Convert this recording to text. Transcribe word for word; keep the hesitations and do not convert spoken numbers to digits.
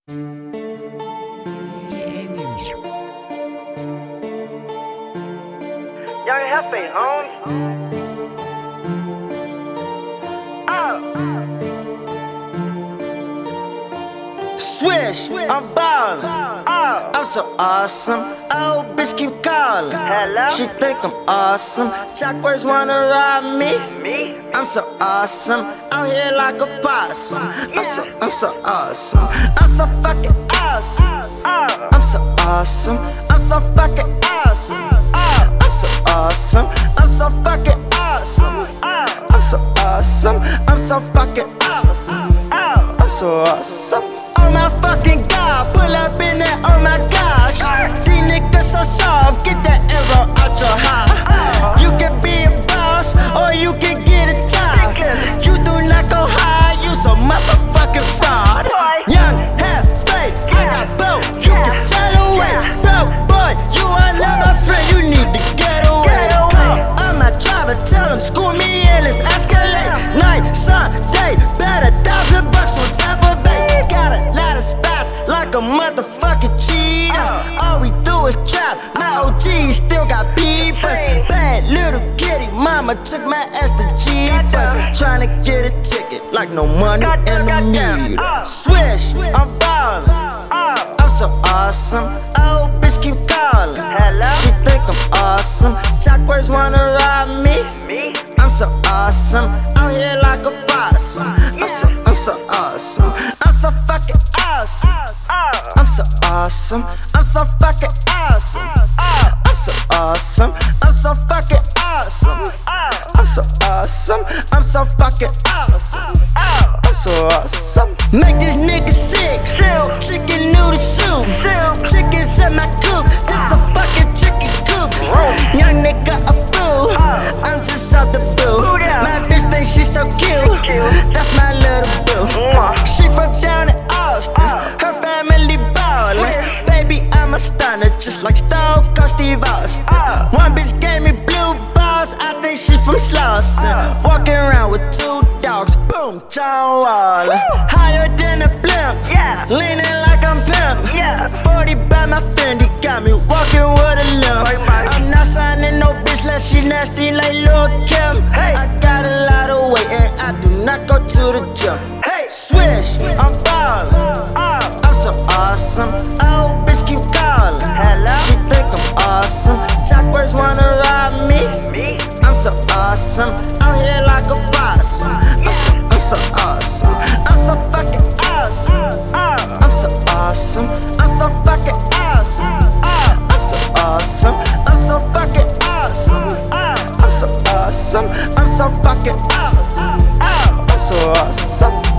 Young Hefe, homes. Oh. Swish, I'm ballin'. Oh. I'm so awesome. Oh, bitch keep calling. Hello? She think I'm awesome. Chakras wanna rob me. Me? I'm so awesome. Out here like a possum. I'm so, I'm so awesome. I'm so fucking awesome. Oh. I'm so awesome. I'm so fucking awesome. Oh. I'm so awesome. I'm so fucking awesome. Oh. I'm so awesome. I'm so fucking awesome. Oh. I'm so awesome. Oh my fucking god, pull up in there, oh my gosh. These niggas so soft, get that arrow out your heart. You can be a boss, or you can get a job. You do not go high, you so motherfucking fraud. Young, half fake, I got both, you can sail away. Bro, boy, you are not my friend, you need to get away. Call on my driver, tell him, school me in, let's escalate. Night, sun, day, bet a thousand bucks on Tampa Bay. Got a lot of spots, like a motherfucking cheetah. All we do is trap, my O G still got peepers. Bad little kitty, mama took my ass to Jeepers. Tryna get a ticket, like no money in the meter. Swish, I'm ballin'. I'm so awesome. Oh, bitch keep calling. Hello? She think I'm awesome. Chakras wanna rob me. Me? I'm so awesome. Out here like a possum. I'm so, I'm so awesome. I'm so fucking awesome. Oh. I'm so awesome. I'm so fucking awesome. Oh. I'm so awesome. I'm so fucking awesome. Oh. I'm so awesome. I'm so fucking awesome. Oh. I'm so awesome. Make this nigga sick. Chill. Chicken noodle soup. Chill. Chickens in my coop. This a fucking chicken coop. Young nigga a fool. I'm just out the blue. My bitch think she so cute. That's my little boo. She from down in Austin. Her family ballin'. Baby, I'm a stunner, just like Stone Cold Steve Austin. One bitch gave me blue balls. I think she from Slauson. Walking around with two dogs. Boom, John Waller. Higher than a blimp. Yeah. Leaning like I'm pimp. Yeah. forty by my Fendi got me walking with a limp. I'm not signing no bitch unless she nasty like Lil' Kim. Hey. I got a lot of weight and I do not go to the gym. Hey. Swish, I'm ballin'. Oh. I'm so awesome. Oh, bitch keep calling. Hello? She think I'm awesome. Chakras wanna rob me. Me? I'm so awesome. Out here like a possum. I'm so, I'm so awesome. I'm so fucking awesome. Oh. I'm so awesome. I'm so fucking awesome. Oh. I'm so awesome. I'm so fucking awesome. Oh. I'm so awesome. I'm so fucking awesome. Oh. I'm so awesome.